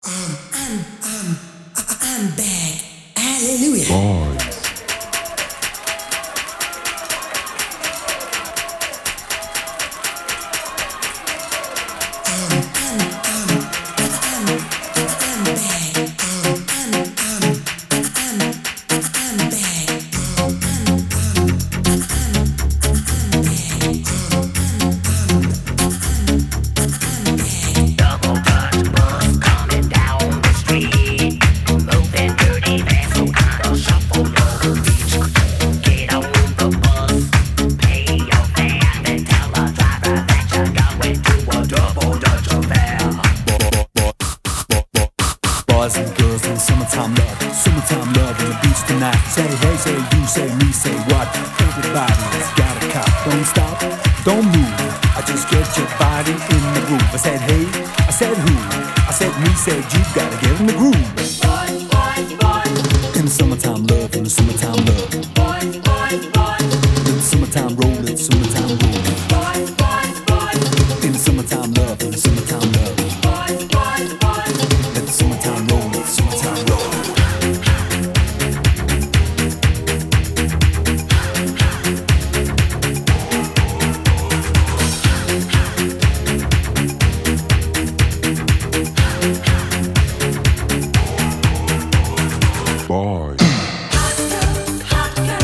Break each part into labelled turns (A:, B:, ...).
A: I'm back. Hallelujah.
B: Boys.
C: Boys and girls in summertime love on the beach tonight. Say hey, say you, say me, say what? Everybody's got a cop. Don't stop, don't move. I just get your body in the groove. I said hey, I said who? I said me, said you. Gotta get in the groove. In the summertime love, in the summertime love. Let the summertime roll, let the summertime roll. In the summertime love, in the summertime love. Let the summertime roll, let the summertime roll.
B: Boys.
A: Hot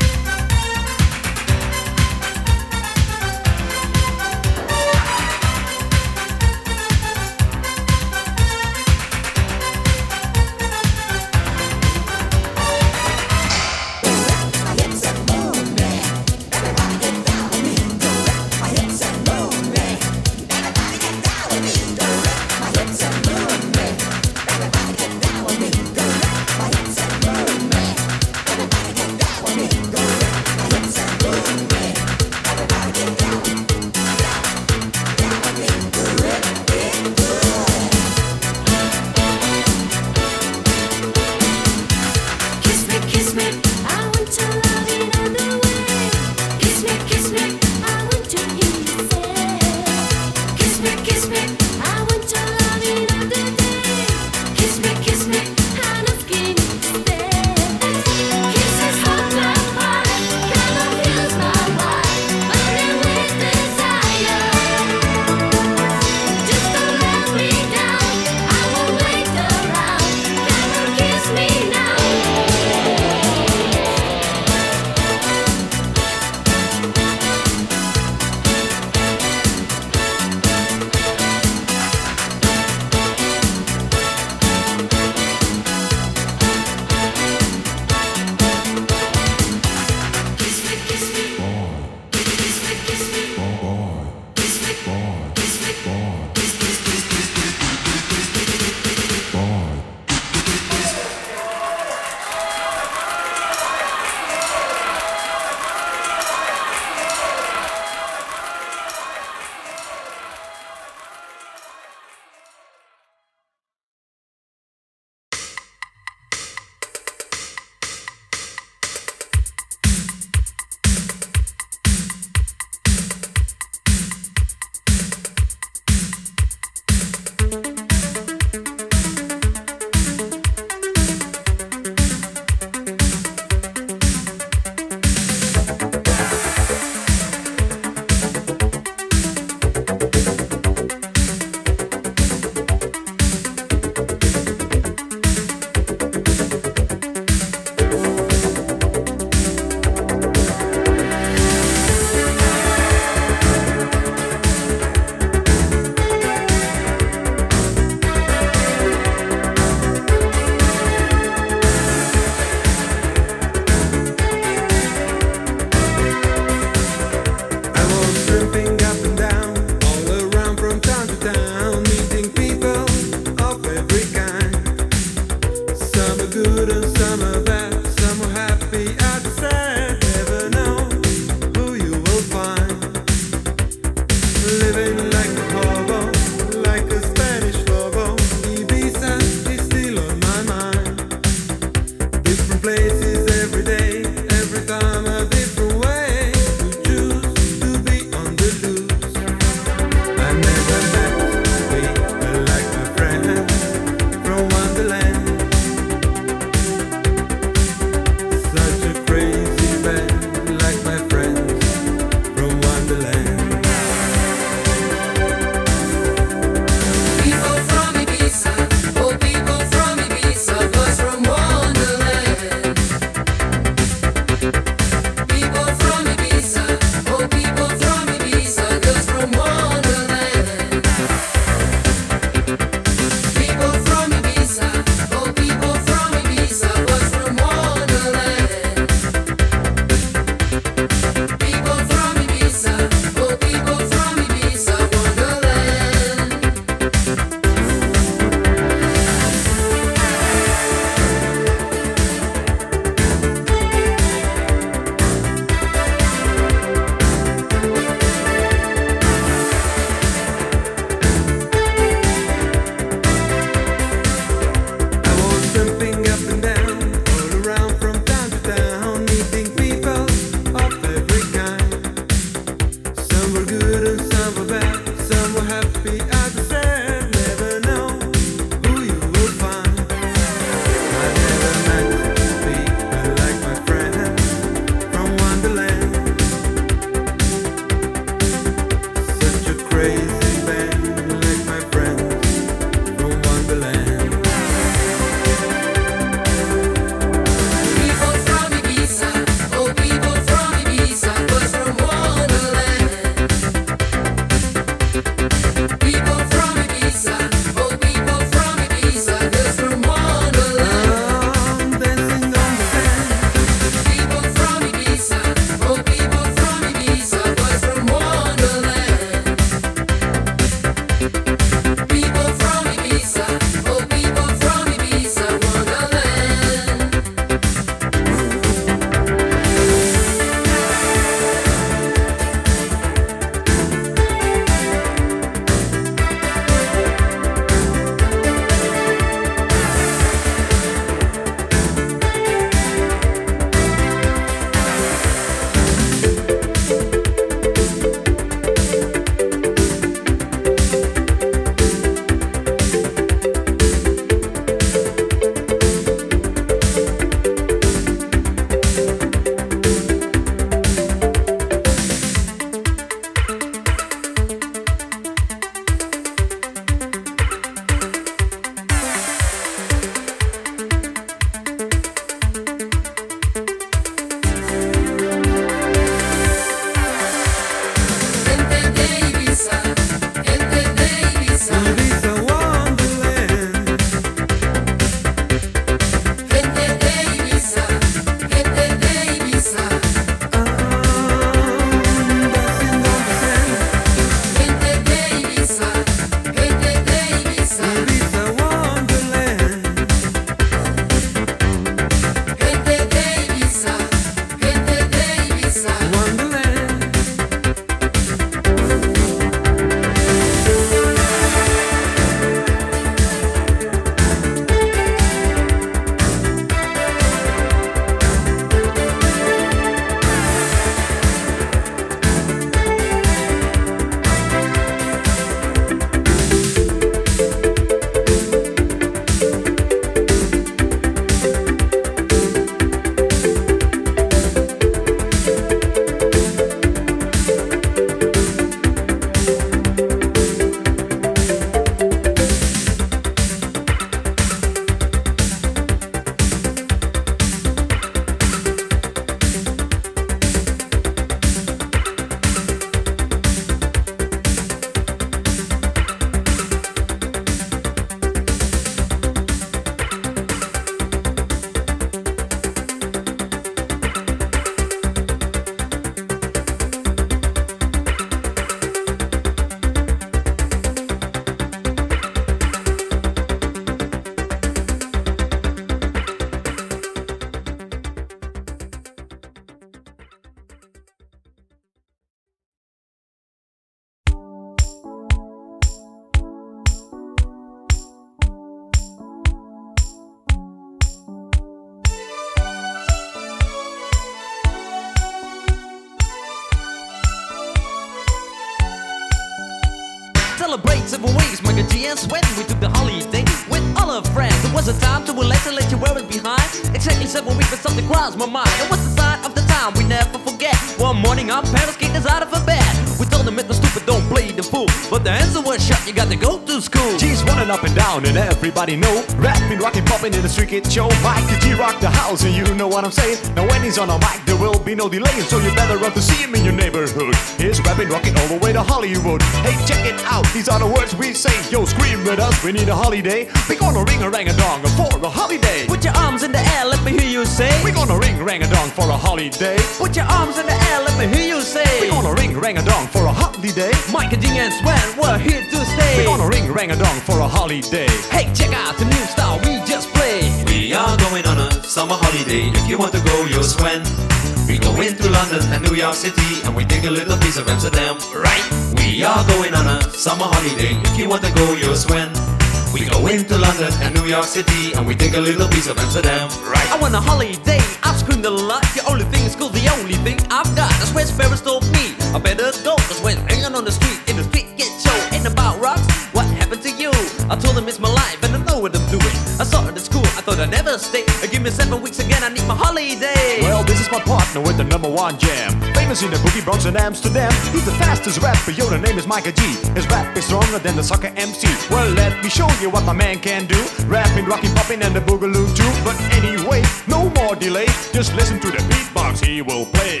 B: celebrate 7 weeks. Michael G and Sweat, we took the holiday with all our friends. It was a time to relax and let you wear it behind. Exactly 7 weeks, but something crossed my mind. It was the sign of the time we never forget. One morning our parents kicked us out of a bed. We told them it was stupid, don't play the fool. But the answer was shut, you got to go to school.
D: G's running up and down and everybody know. Rapping, rocking, popping in the street kid show. Mike G rock the house and you know what I'm saying. Now when he's on a mic there will be no delay, so you better run to see him in your neighborhood. He's rapping, rocking all the way to Hollywood. Hey, check it out, these are the words we say. Yo, scream with us, we need a holiday. We gonna ring a rang a dong for a holiday.
B: Put your arms in the air, let me hear you say.
D: We gonna ring rang a dong for a holiday.
B: Put your arms in the air, let me hear you say.
D: We gonna ring rang a dong for a holiday.
B: Michael G and Sweat, we're here to stay.
D: We gonna ring rang a dong for a holiday.
B: Hey, check out the new style we just played.
E: We are going on a summer holiday. If you want to go, you'll swim. We go into London and New York City, and we take a little piece of Amsterdam, right? We are going on a summer holiday. If you want to go, you'll swim. We go into London and New York City, and we take a little piece of Amsterdam, right?
B: I want a holiday, I've screamed a lot. The only thing is cool, the only thing I've got. That's where Sparrows told me I better go. That's when hanging on the street, in the street get show. Ain't about rocks, what happened to you? I told them it's my life and I know what I'm doing. I started at school, I thought I'd never stay. Give me 7 weeks again, I need my holiday.
D: Well, this is my partner with the #1 jam. Famous in the boogie Bronx and Amsterdam. He's the fastest rapper, yo, the name is Michael G. His rap is stronger than the soccer MC. Well, let me show you what my man can do. Rapping, rocking, popping, and the boogaloo too. But anyway, no more delay. Just listen to the beatbox he will play.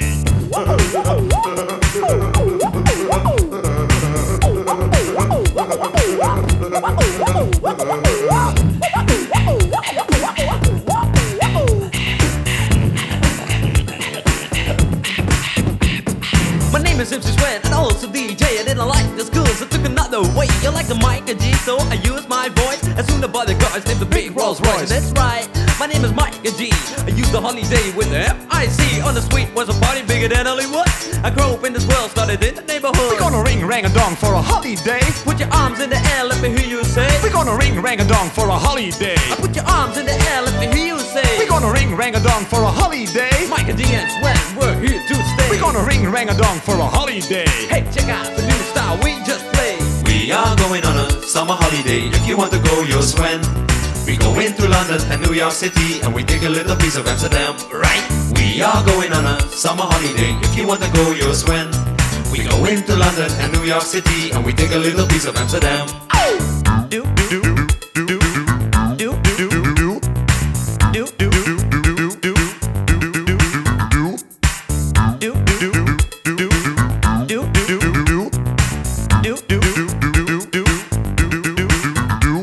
B: My name is MC Sweat and also DJ. I didn't like the school, so took another way. You like the Michael G, so I used my voice. As soon as the guys named the big Rolls Royce. And that's right, my name is Michael G. I used the holiday with the F-I-C. On the street was a party bigger than Hollywood. I grew up in this world, started in the neighborhood.
D: We're gonna ring rang a dong for a holiday.
B: Put your arms in the air, let me hear you say.
D: We're gonna ring rang a dong for a holiday.
B: Put your arms in the air, let me hear you say.
D: We're gonna ring rang a dong for a holiday.
B: Michael G and Sweat, we're here to stay.
D: We're gonna ring rang a dong for a holiday.
B: Hey, check out the new style we just played.
E: We are going on a summer holiday. If you want to go, you'll swim. We go into London and New York City, and we take a little piece of Amsterdam, right? We are going on a summer holiday. If you want to go, you'll swim. We go into London and New York City, and we take a little piece of Amsterdam.
B: Do,
D: Do, do, do, do,
B: do,
D: do, do, do.
B: do,
D: Do, do, do, do, do, do, do, do.
B: do,
D: Do, do, do,
B: do,
D: do, do, do.
B: do,
D: Do, do, do, do, do, do.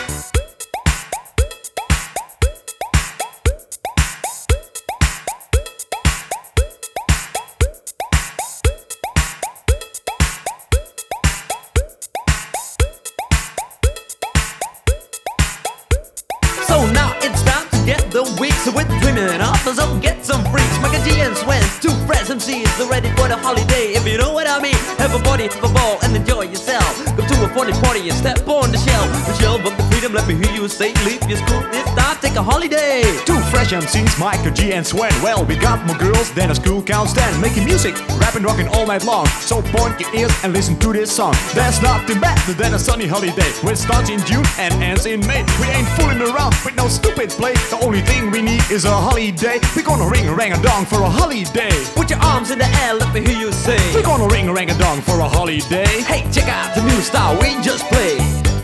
B: So now it's time to get the weeks with dreaming up, so get some freaks. Michael G and Swen, two fresh MCs, they're ready for the holiday. If you know what I mean, have a party, have a ball, and enjoy yourself. Go to a funny party and step on the shelf. Michelle, but the freedom, let me hear you say, leave your school this time, take a holiday.
D: Two fresh MCs, Michael G and Sweat. Well, we got more girls than a school can stand. Making music, rapping, rocking all night long. So point your ears and listen to this song. There's nothing better than a sunny holiday, which starts in June and ends in May. We ain't fooling around with no stupid play. The only thing we need is a holiday. We're gonna ring rang a dong for a holiday.
B: Put your arms in the air, let me hear you say.
D: We're gonna ring rang a dong for a holiday.
B: Hey, check out the new style we just played.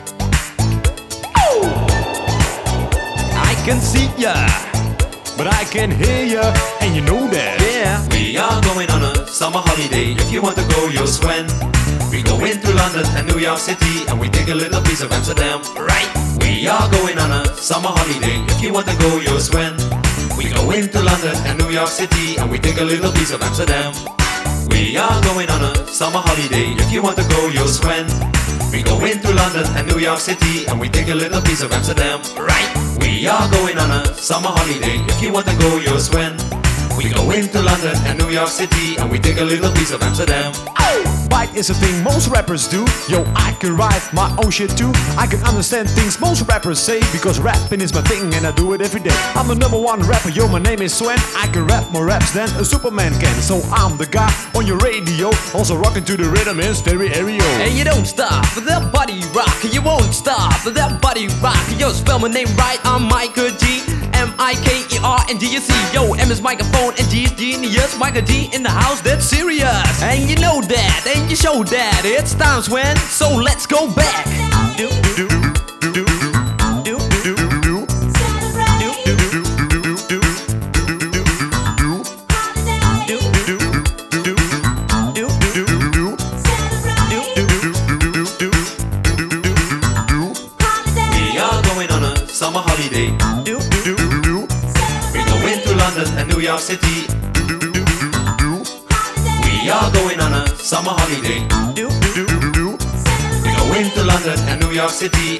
B: I can see ya,
D: But I can hear ya, and you know that.
B: yeah.
E: We are going on a summer holiday. If you want to go, you'll swim. We go into London and New York City, and we take a little piece of Amsterdam, right? We are going on a summer holiday. If you want to go, you'll swim. We go into London and New York City, and we take a little piece of Amsterdam. We are going on a summer holiday. If you want to go, you'll swim. We go into London and New York City, and we take a little piece of Amsterdam, right? We are going on a summer holiday. If you want to go, you'll swim. We go into London and New York City, and we take a little piece of Amsterdam.
D: Bite is a thing most rappers do. Yo, I can write my own shit too. I can understand things most rappers say, because rapping is my thing and I do it every day. I'm the #1 rapper, yo, my name is Sven. I can rap more raps than a Superman can. So I'm the guy on your radio, also rocking to the rhythm in stereo.
B: And you don't stop with that body rock. You won't stop with that body rock. Yo, spell my name right. I'm Michael G. M-I-K-E-R-N-G. You see, yo, M is microphone and G is genius. Michael G in the house, that's serious. And you know that, and you show that. It's time, Sven, so let's go back. Do, do, do, do, do, do, do.
E: Summer holiday. We go into London and New York City. We are going on a summer holiday. We go into London and New York City.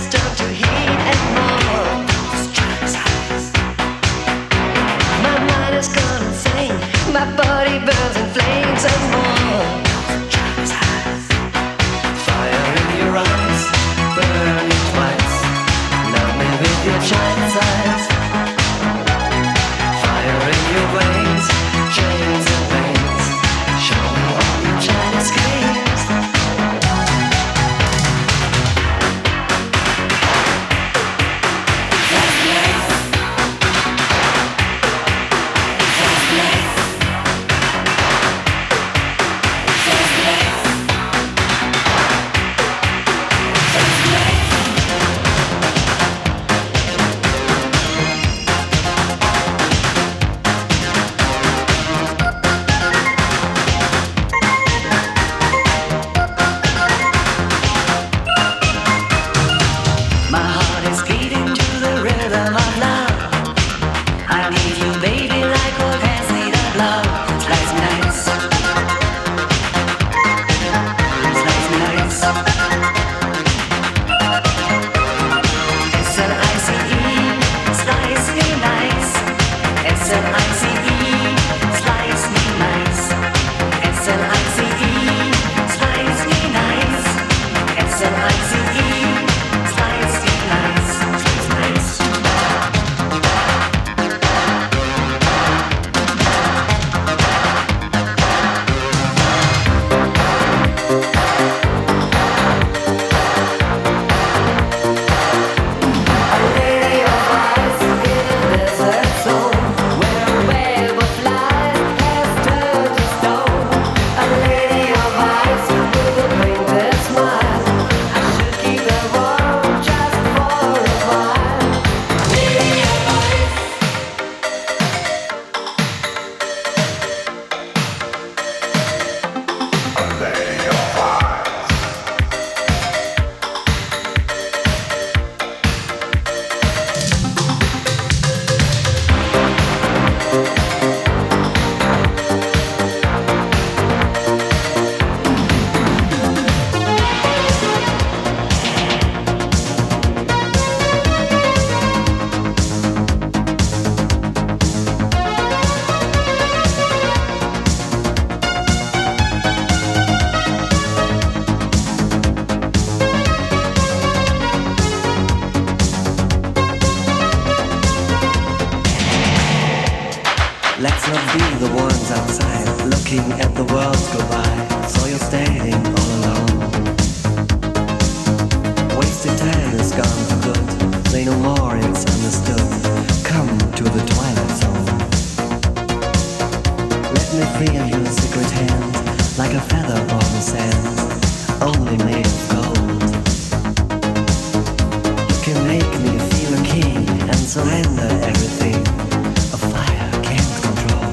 F: turned to heat and more. My mind has gone insane. My body burns in flames and more. Fire in your eyes, burning twice. Love me with your Chinese eyes. Fire in your veins, chains and veins. Show me all your Chinese games.
G: Let's not be the ones outside looking at the world go by. So you're standing all alone. Wasted time is gone for good. Say no more, it's understood. Come to the twilight zone. Let me feel your secret hand, like a feather on the sand, only made of gold. You can make me feel a king and surrender everything. A fire can't control.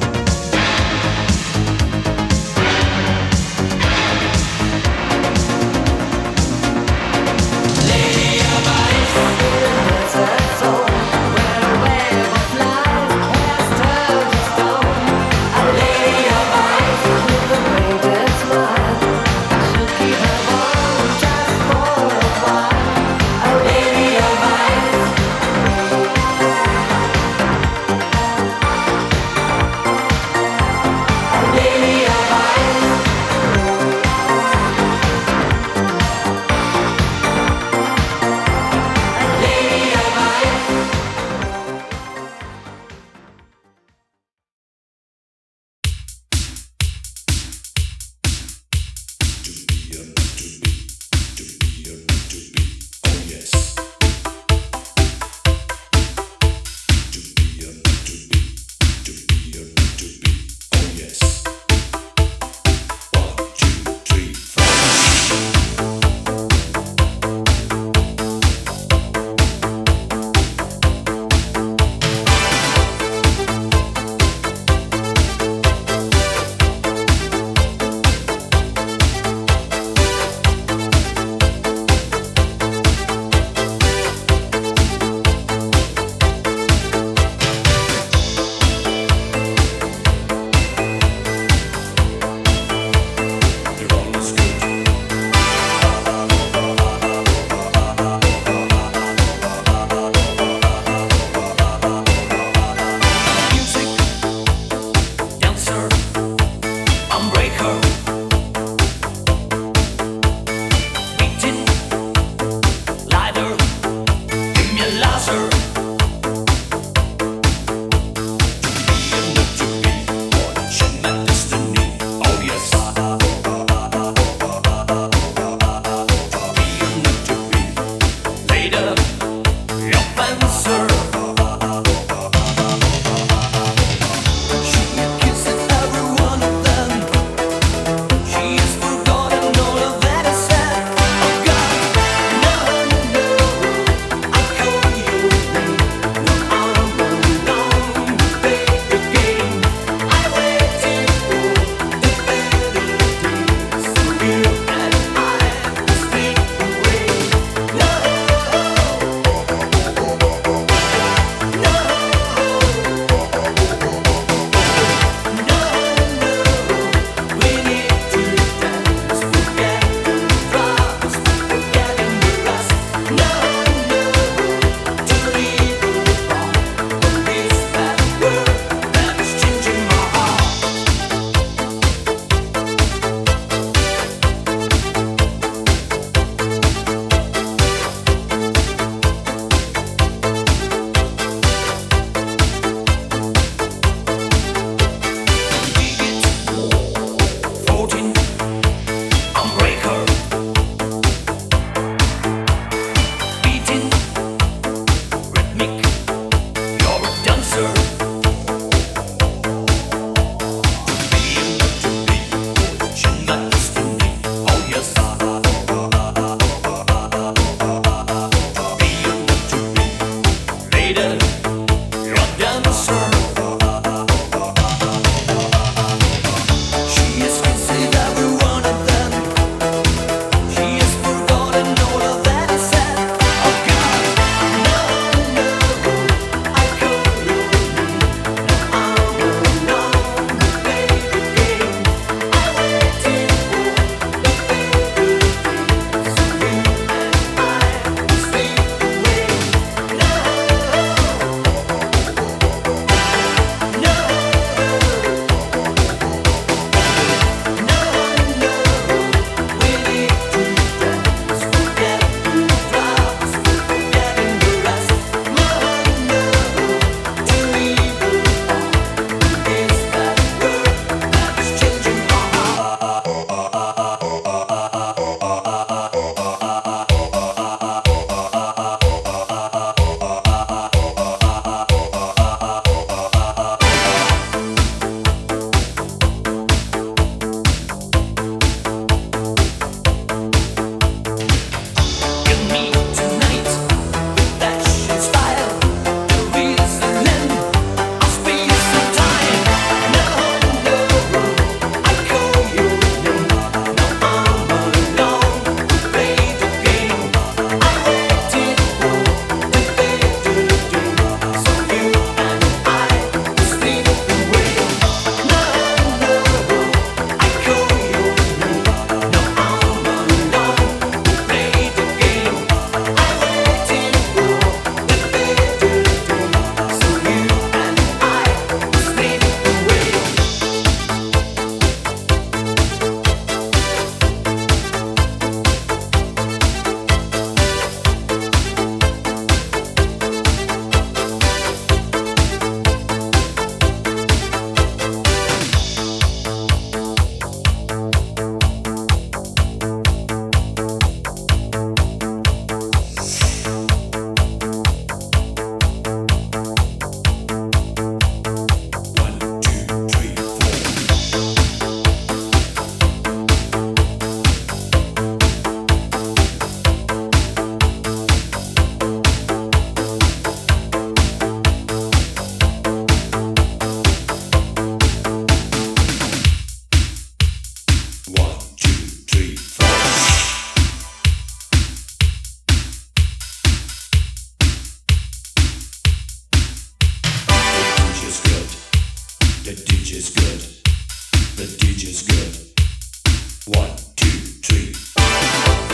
F: Lady of Ice, desert zone, where a web of light has turned to stone. A lady of ice with a painted smile. I should keep her warm just for a while. A lady of ice.
C: The DJ's good. The DJ's good. 1, 2, 3.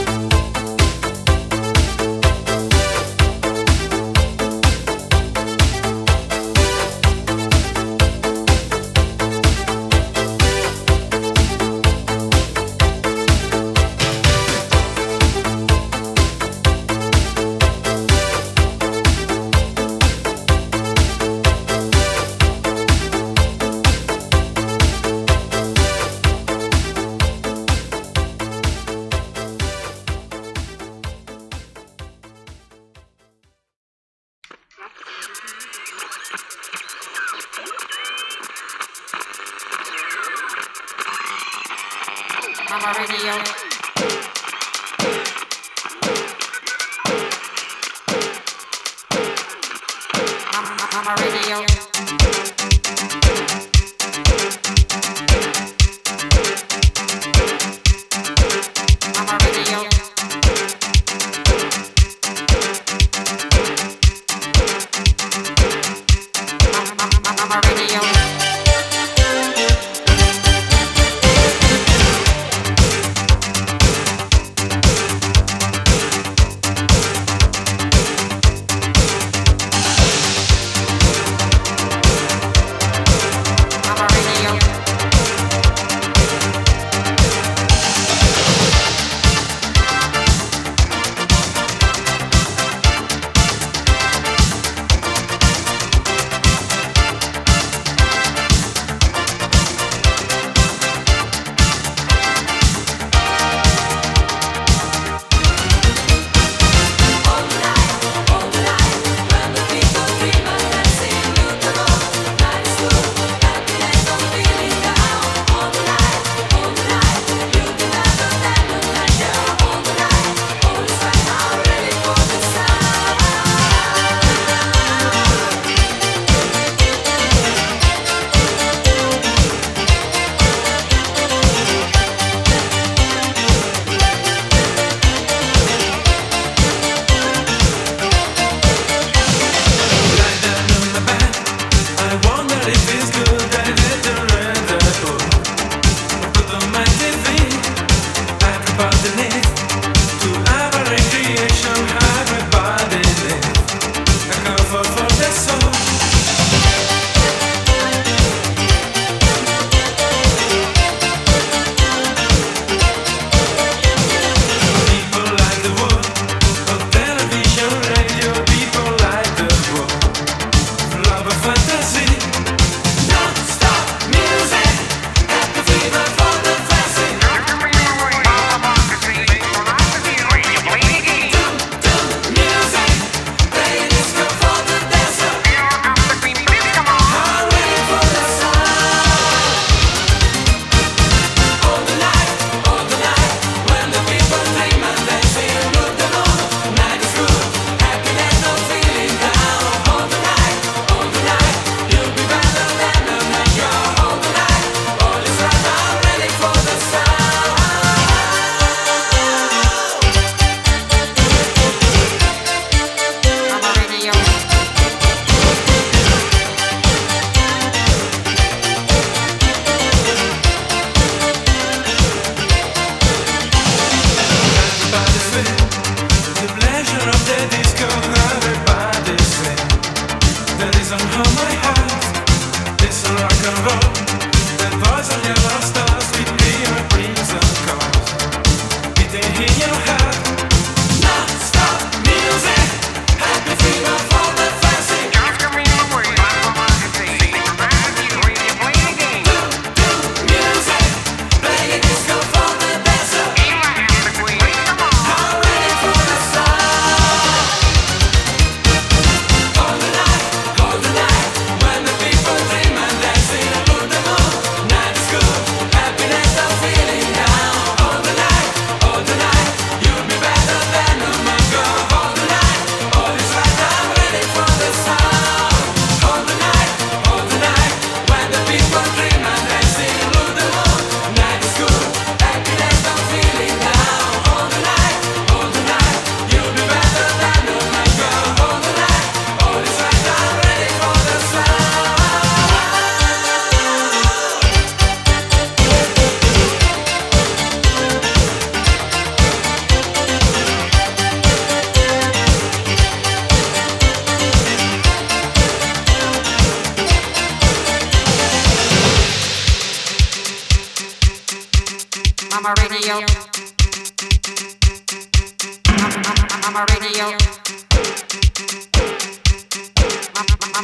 F: Mama Radio. Mama Radio. Mama Radio. Mama Radio.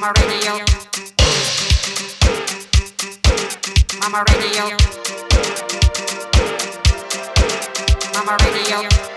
H: Mama Radio. Mama Radio. Mama Radio.